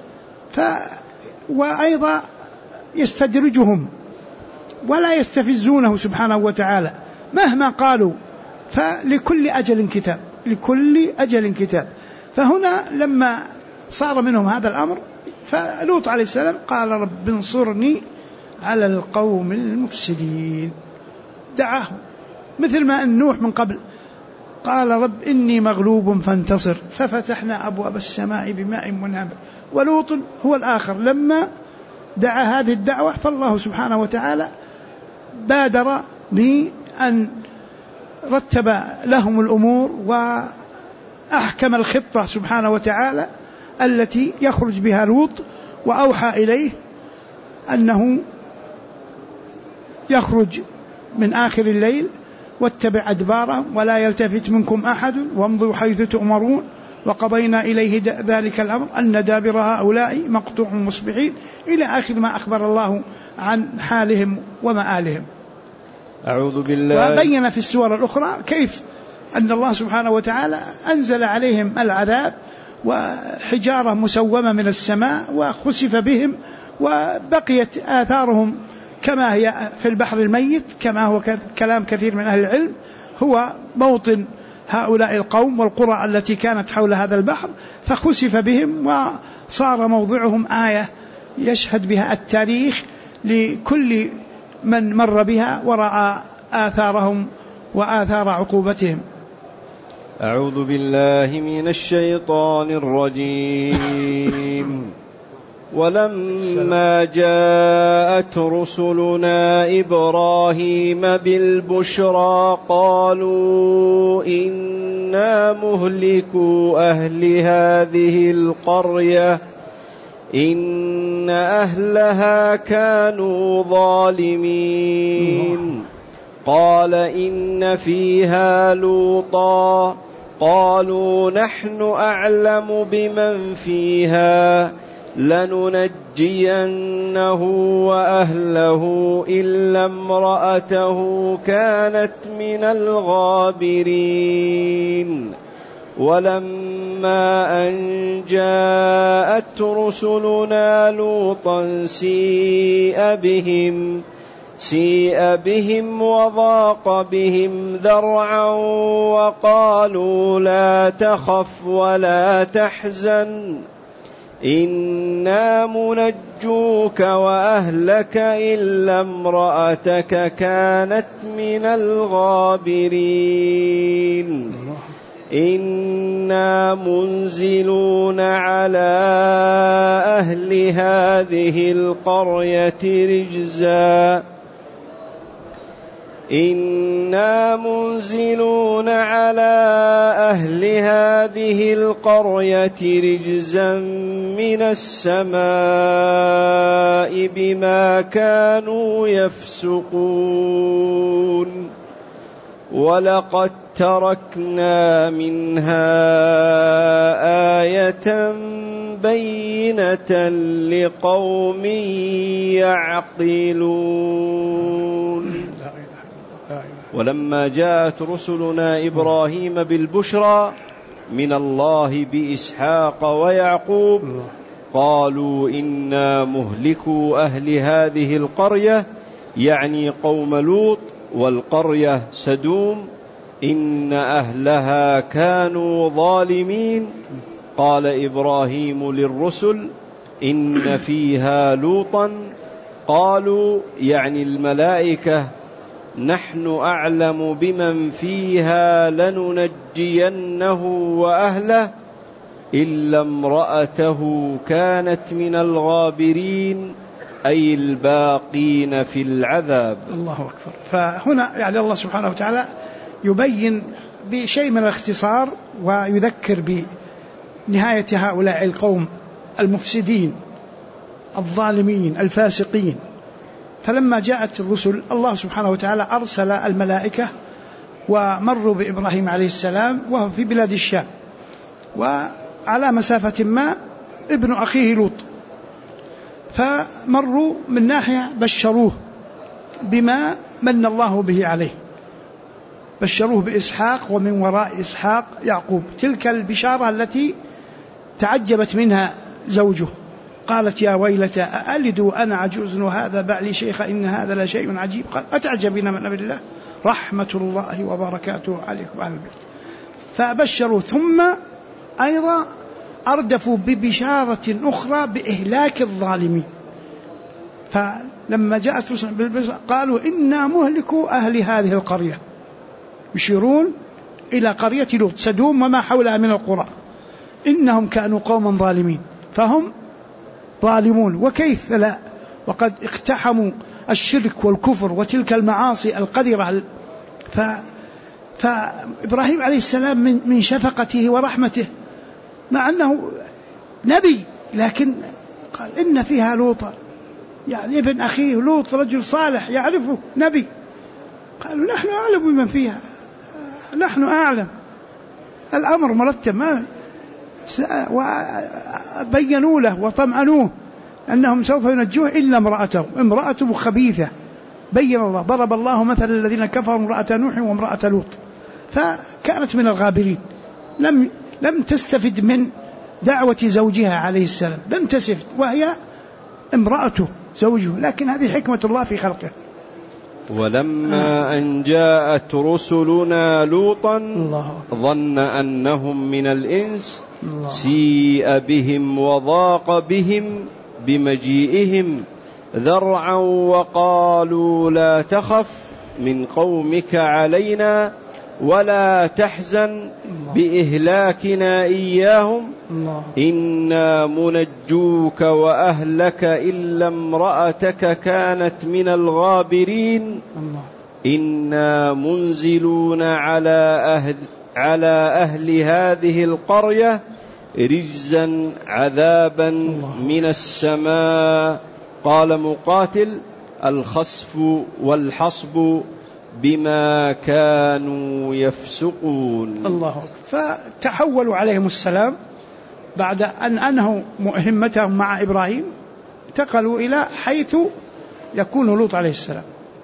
Speaker 1: وأيضا يستدرجهم ولا يستفزونه سبحانه وتعالى مهما قالوا، فلكل أجل كتاب، لكل أجل كتاب. فهنا لما صار منهم هذا الأمر فلوط عليه السلام قال رب انصرني على القوم المفسدين، دعاه مثل ما أن نوح من قبل قال رب إني مغلوب فانتصر ففتحنا أبواب السماء بماء منهمر. ولوط هو الآخر لما دعا هذه الدعوة فالله سبحانه وتعالى بادر بأن رتب لهم الأمور وأحكم الخطة سبحانه وتعالى التي يخرج بها لوط، وأوحى إليه أنه يخرج من آخر الليل واتبع أدبارهم ولا يلتفت منكم أحد وامضوا حيث تؤمرون وقضينا إليه ذلك الأمر أن دابر هؤلاء مقطوع مصبحين إلى آخر ما أخبر الله عن حالهم ومآلهم.
Speaker 2: أعوذ بالله.
Speaker 1: وبين في السور الأخرى كيف أن الله سبحانه وتعالى أنزل عليهم العذاب وحجارة مسومة من السماء وخسف بهم، وبقيت آثارهم كما هي في البحر الميت، كما هو كلام كثير من أهل العلم، هو موطن هؤلاء القوم والقرى التي كانت حول هذا البحر، فخسف بهم وصار موضعهم آية يشهد بها التاريخ لكل من مر بها ورأى آثارهم وآثار عقوبتهم.
Speaker 2: أعوذ بالله من الشيطان الرجيم. ولما جاءت رسلنا إبراهيم بالبشرى قالوا إنا مهلكو أهل هذه القرية إن أهلها كانوا ظالمين قال إن فيها لوطا قالوا نحن أعلم بمن فيها لننجينه وأهله إلا امرأته كانت من الغابرين ولما أن جاءت رسلنا لوطا سيء بهم وضاق بهم ذرعا وقالوا لا تخف ولا تحزن إنا منجوك وأهلك إلا امرأتك كانت من الغابرين إنا منزلون على أهل هذه القرية رجزا من السماء بما كانوا يفسقون ولقد تركنا منها آية بينة لقوم يعقلون ولما جاءت رسلنا إبراهيم بالبشرى من الله بإسحاق ويعقوب قالوا إنا مهلكو أهل هذه القرية يعني قوم لوط والقرية سدوم إن أهلها كانوا ظالمين قال إبراهيم للرسل إن فيها لوطا قالوا يعني الملائكة نحن أعلم بمن فيها لننجينه وأهله إلا امرأته كانت من الغابرين أي الباقين في العذاب.
Speaker 1: الله أكبر. فهنا يعني الله سبحانه وتعالى يبين بشيء من الاختصار ويذكر بنهاية هؤلاء القوم المفسدين الظالمين الفاسقين. فلما جاءت الرسل الله سبحانه وتعالى أرسل الملائكة ومروا بإبراهيم عليه السلام وهو في بلاد الشام وعلى مسافة ما ابن أخيه لوط، فمروا من ناحية بشروه بما من الله به عليه، بشروه بإسحاق ومن وراء إسحاق يعقوب. تلك البشارة التي تعجبت منها زوجه، قالت يا ويلتى أألد أنا عجوز وهذا بعلي شيخ إن هذا لشيء عجيب. قال أتعجبين من أمر الله رحمة الله وبركاته عليكم أهل البيت. فبشروا ثم أيضا أردفوا ببشارة أخرى بإهلاك الظالمين. فلما جاءت رسل بالبشرى قالوا إنا مهلكو أهل هذه القرية، يشيرون إلى قرية لوط سدوم وما حولها من القرى، إنهم كانوا قوما ظالمين فهم ظالمون. وكيف لا وقد اقتحموا الشرك والكفر وتلك المعاصي القذرة. فإبراهيم عليه السلام من شفقته ورحمته مع أنه نبي لكن قال إن فيها لوطا، يعني ابن أخيه لوط رجل صالح يعرفه نبي. قالوا نحن أعلم بمن فيها، نحن أعلم، الأمر مرتب. وبينوا له وطمأنوه أنهم سوف ينجوه إلا امرأته خبيثة. بين الله ضرب الله مثل الذين كفروا امرأة نوح وامرأة لوط، فكانت من الغابرين، لم تستفد من دعوة زوجها عليه السلام، لم تستفد، وهي امرأته زوجه، لكن هذه حكمة الله في خلقه.
Speaker 2: ولما أن جاءت رسلنا لوطا ظن أنهم من الإنس سيء بهم وضاق بهم بمجيئهم ذرعا وقالوا لا تخف من قومك علينا ولا تحزن بإهلاكنا إياهم إنا منجوك وأهلك إلا امرأتك كانت من الغابرين إنا منزلون على أهل هذه القرية رجزا عذابا من السماء. قال مقاتل الخسف والحصب بما كانوا يفسقون.
Speaker 1: الله أكبر. فتحولوا عليهم السلام بعد أن أنهوا مهمتهم مع إبراهيم، انتقلوا إلى حيث يكون لوط عليه السلام،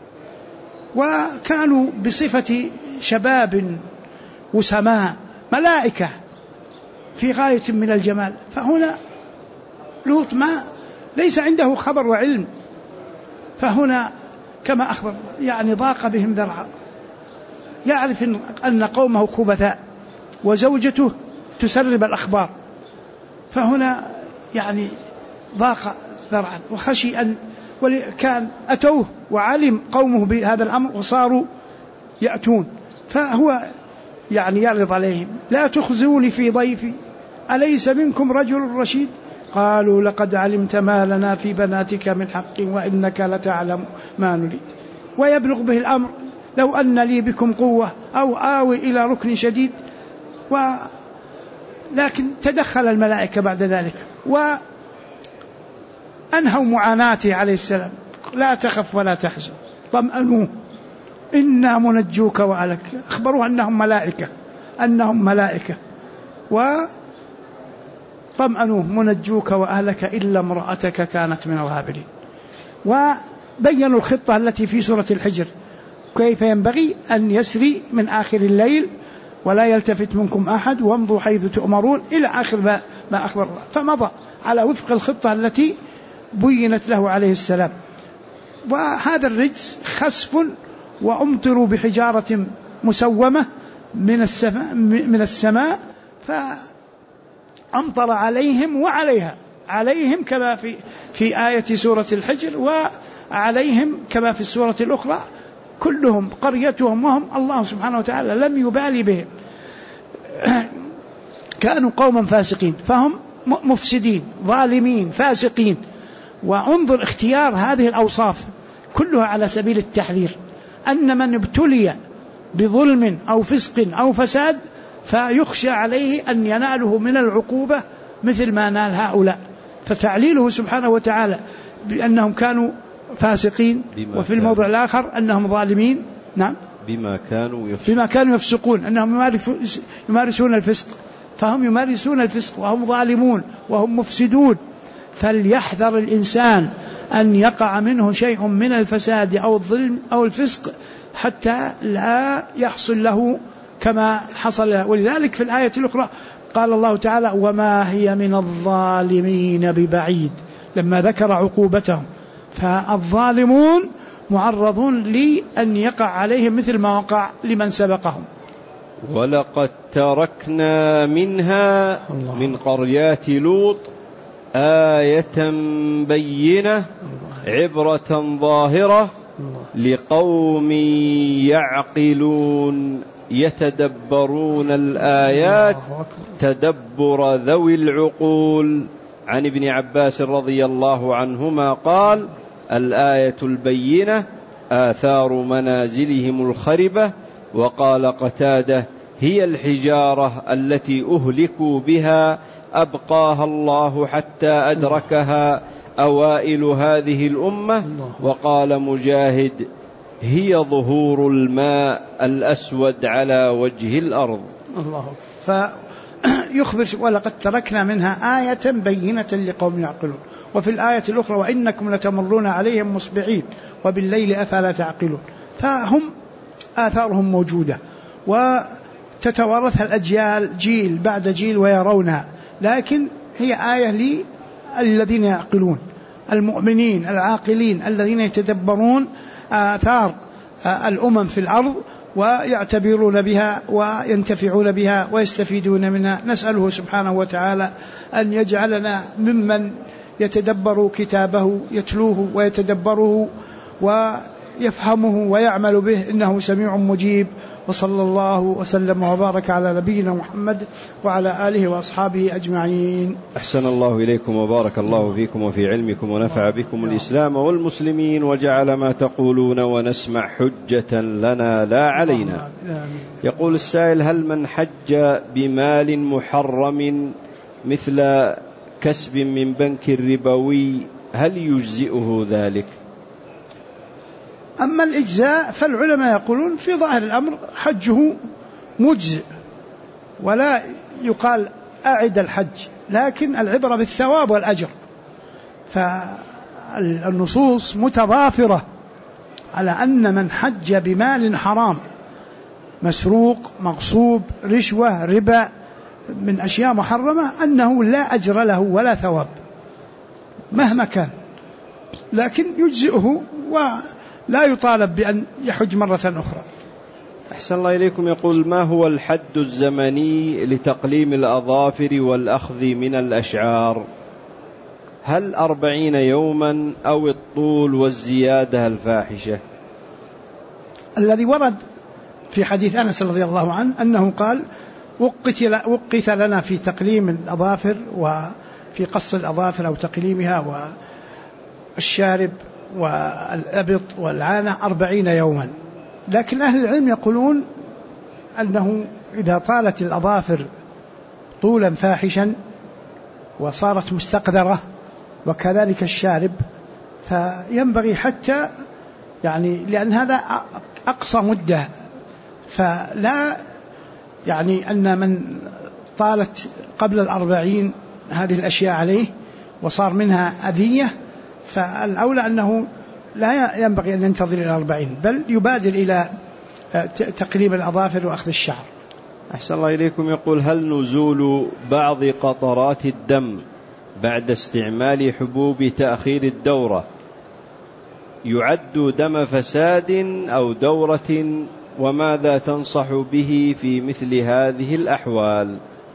Speaker 1: وكانوا بصفة شباب وسماء ملائكة في غاية من الجمال. فهنا لوط ليس عنده خبر وعلم، فهنا كما أخبر يعني ضاق بهم ذرعا، يعرف أن قومه خبثاء وزوجته تسرب الأخبار، فهنا يعني ضاق ذرعا وخشي أن كان أتوه وعلم قومه بهذا الأمر وصاروا يأتون، فهو يعني يعرض عليهم: لا تخزوني في ضيفي أليس منكم رجل رشيد؟ قالوا لقد علمت ما لنا في بناتك من حق وإنك لتعلم ما نريد. ويبلغ به الأمر: لو أن لي بكم قوة أو آوي إلى ركن شديد. لكن تدخل الملائكة بعد ذلك وأنهوا معاناته عليه السلام: لا تخف ولا تحزن، طمأنوه، إنا منجوك وأهلك. أخبروه أنهم ملائكة وطمأنوه: منجوك وأهلك إلا امرأتك كانت من الغابرين. وبينوا الخطة التي في سورة الحجر: كيف ينبغي أن يسري من آخر الليل ولا يلتفت منكم أحد وامضوا حيث تؤمرون إلى آخر ما أخبر الله. فمضى على وفق الخطة التي بينت له عليه السلام. وهذا الرجس خسف، وأمطروا بحجارة مسومة من السماء فأمطر عليهم وعليها، عليهم كما في آية سورة الحجر، وعليهم كما في السورة الأخرى، كلهم قريتهم وهم الله سبحانه وتعالى لم يبالي بهم. كانوا قوما فاسقين، فهم مفسدين ظالمين فاسقين. وانظر اختيار هذه الأوصاف كلها على سبيل التحذير، أن من ابتلي بظلم أو فسق أو فساد فيخشى عليه أن يناله من العقوبة مثل ما نال هؤلاء. فتعليله سبحانه وتعالى بأنهم كانوا فاسقين، وفي الموضع الآخر أنهم ظالمين. نعم، بما كانوا يفسقون، أنهم يمارسون الفسق، فهم يمارسون الفسق وهم ظالمون وهم مفسدون. فليحذر الإنسان أن يقع منه شيء من الفساد أو الظلم أو الفسق حتى لا يحصل له كما حصل له. ولذلك في الآية الأخرى قال الله تعالى: وما هي من الظالمين ببعيد، لما ذكر عقوبتهم. فالظالمون معرضون لأن يقع عليهم مثل ما وقع لمن سبقهم.
Speaker 2: ولقد تركنا منها من قريات لوط آية بينة عبرة ظاهرة لقوم يعقلون يتدبرون الآيات تدبر ذوي العقول. عن ابن عباس رضي الله عنهما قال: الآية البينة آثار منازلهم الخربة. وقال قتادة: هي الحجارة التي أهلكوا بها أبقاها الله حتى أدركها أوائل هذه الأمة. وقال مجاهد: هي ظهور الماء الأسود على وجه الأرض.
Speaker 1: الله. فيخبر: ولقد تركنا منها آية بينة لقوم يعقلون. وفي الآية الأخرى: وإنكم لتمرون عليهم مصبحين وبالليل أفلا تعقلون. فهم آثارهم موجودة وتتوارثها الأجيال جيل بعد جيل ويرونها، لكن هي آية للذين يعقلون، المؤمنين العاقلين الذين يتدبرون آثار الأمم في الأرض ويعتبرون بها وينتفعون بها ويستفيدون منها. نسأله سبحانه وتعالى أن يجعلنا ممن يتدبر كتابه، يتلوه ويتدبره ويفهمه ويعمل به، إنه سميع مجيب. وصلى الله وسلم وبارك على نبينا محمد وعلى آله وأصحابه أجمعين.
Speaker 2: أحسن الله إليكم وبارك الله فيكم وفي علمكم ونفع بكم الإسلام والمسلمين، وجعل ما تقولون ونسمع حجة لنا لا علينا. يقول السائل: هل من حج بمال محرم مثل كسب من بنك ربوي هل يجزئه ذلك؟
Speaker 1: أما الإجزاء فالعلماء يقولون في ظاهر الأمر حجه مجزئ ولا يقال أعد الحج، لكن العبرة بالثواب والأجر. فالنصوص متضافرة على أن من حج بمال حرام مسروق مغصوب رشوة ربا من أشياء محرمة أنه لا أجر له ولا ثواب مهما كان، لكن يجزئه ولا يطالب بأن يحج مرة أخرى.
Speaker 2: أحسن الله إليكم. يقول: ما هو الحد الزمني لتقليم الأظافر والأخذ من الأشعار؟ هل 40 يوما أو الطول والزيادة الفاحشة؟
Speaker 1: الذي ورد في حديث أنس رضي الله عنه أنه قال: وقت لنا في تقليم الأظافر وفي قص الأظافر أو تقليمها والشارب والأبط والعانة 40 يوما. لكن أهل العلم يقولون أنه إذا طالت الأظافر طولا فاحشا وصارت مستقذرة وكذلك الشارب فينبغي حتى لأن هذا أقصى مدة، فلا أن من طالت قبل 40 هذه الأشياء عليه وصار منها أذية فالأولى أنه لا ينبغي أن ينتظر إلى 40 بل يبادر إلى تقليم الأظافر وأخذ الشعر.
Speaker 2: أحسن الله إليكم. يقول: هل نزول بعض قطرات الدم بعد استعمال حبوب تأخير الدورة يعد دم فساد أو دورة؟ وماذا تنصح به في مثل هذه الأحوال؟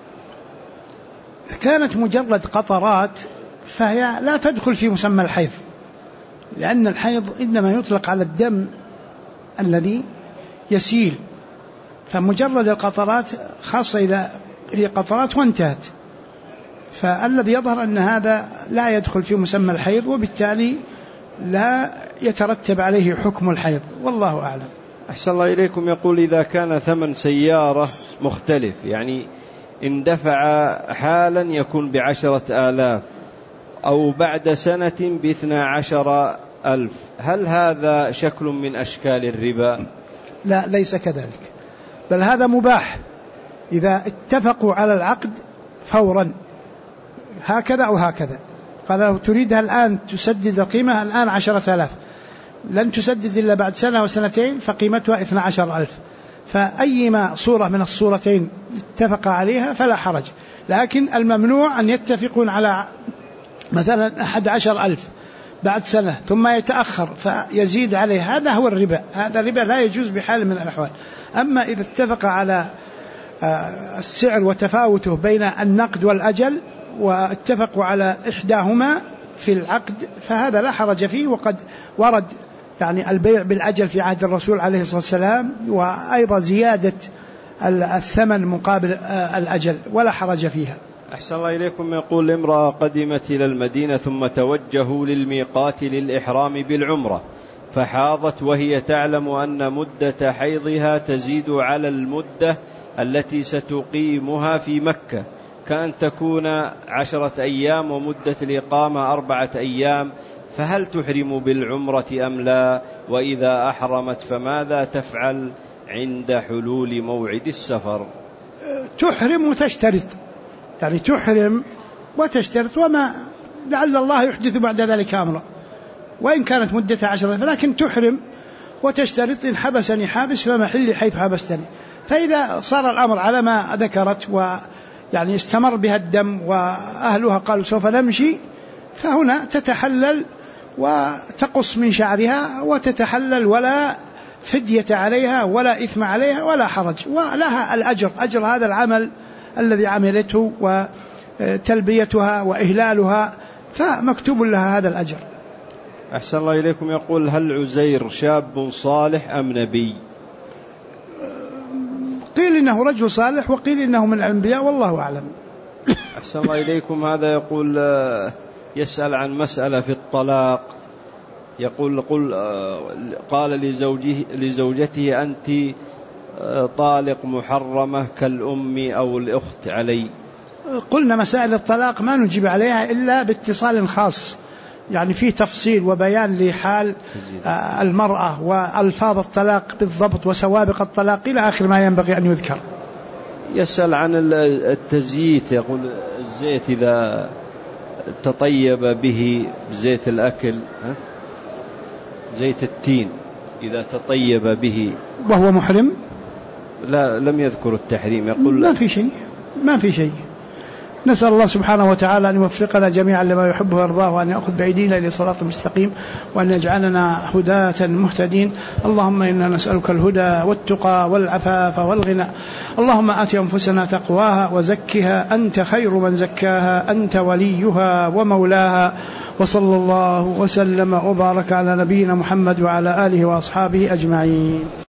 Speaker 1: كانت مجرد قطرات فهي لا تدخل في مسمى الحيض، لأن الحيض إنما يطلق على الدم الذي يسيل، فمجرد القطرات خاصة إذا هي قطرات وانتهت، فالذي يظهر أن هذا لا يدخل في مسمى الحيض وبالتالي لا يترتب عليه حكم الحيض، والله أعلم.
Speaker 2: أحسن الله إليكم. يقول: إذا كان ثمن سيارة مختلف، إن دفع حالا يكون ب10,000 أو بعد سنة ب12,000، هل هذا شكل من أشكال الربا؟
Speaker 1: لا، ليس كذلك، بل هذا مباح إذا اتفقوا على العقد فورا هكذا أو هكذا. قال له: تريدها الآن تسدد القيمة الآن 10,000، لن تسدد إلا بعد سنة وسنتين فقيمتها 12,000، فأيما صورة من الصورتين اتفق عليها فلا حرج. لكن الممنوع أن يتفقون على مثلا 11,000 بعد سنة ثم يتأخر فيزيد عليه، هذا هو الربا، هذا الربا لا يجوز بحال من الأحوال. أما إذا اتفق على السعر وتفاوته بين النقد والأجل واتفقوا على إحداهما في العقد فهذا لا حرج فيه، وقد ورد البيع بالأجل في عهد الرسول عليه الصلاة والسلام، وأيضا زيادة الثمن مقابل الأجل ولا حرج فيها.
Speaker 2: أحسن الله إليكم. يقول: امرأة قدمت إلى المدينة ثم توجهوا للميقات للإحرام بالعمرة فحاضت وهي تعلم أن مدة حيضها تزيد على المدة التي ستقيمها في مكة، كان تكون 10 أيام ومدة الإقامة 4 أيام، فهل تحرم بالعمرة أم لا؟ وإذا أحرمت فماذا تفعل عند حلول موعد السفر؟
Speaker 1: تحرم وتشترط، تحرم وتشترط، وما لعل الله يحدث بعد ذلك أمرا، وإن كانت مدتها 10، لكن تحرم وتشترط: إن حبسني حابس فمحلي حيث حبستني. فإذا صار الأمر على ما ذكرت استمر بها الدم وأهلها قالوا سوف نمشي، فهنا تتحلل وتقص من شعرها وتتحلل، ولا فدية عليها ولا إثم عليها ولا حرج، ولها الأجر، أجر هذا العمل الذي عملته وتلبيتها وإهلالها، فمكتوب لها هذا الأجر.
Speaker 2: أحسن الله إليكم. يقول: هل عزير شاب صالح أم نبي؟
Speaker 1: قيل إنه رجل صالح وقيل إنه من الأنبياء، والله أعلم.
Speaker 2: أحسن الله إليكم. هذا يقول يسأل عن مسألة في الطلاق، يقول: قال لزوجته: أنت طالق محرمة كالأم أو الأخت علي.
Speaker 1: قلنا مسائل الطلاق ما نجيب عليها إلا باتصال خاص يعني فيه تفصيل وبيان لحال المرأة وألفاظ الطلاق بالضبط وسوابق الطلاق إلى آخر ما ينبغي أن يذكر.
Speaker 2: يسأل عن التزييت، يقول الزيت إذا تطيب به زيت الأكل، زيت التين إذا تطيب به
Speaker 1: وهو محرم،
Speaker 2: لا لم يذكر التحريم، يقول
Speaker 1: ما في شيء. نسأل الله سبحانه وتعالى أن يوفقنا جميعا لما يحبه ويرضاه، وأن يأخذ بأيدينا إلى صراط المستقيم، وأن يجعلنا هداة مهتدين. اللهم إنا نسألك الهدى والتقى والعفاف والغنى. اللهم آت أنفسنا تقواها وزكها، أنت خير من زكاها، أنت وليها ومولاها. وصلى الله وسلم وبارك على نبينا محمد وعلى آله وأصحابه أجمعين.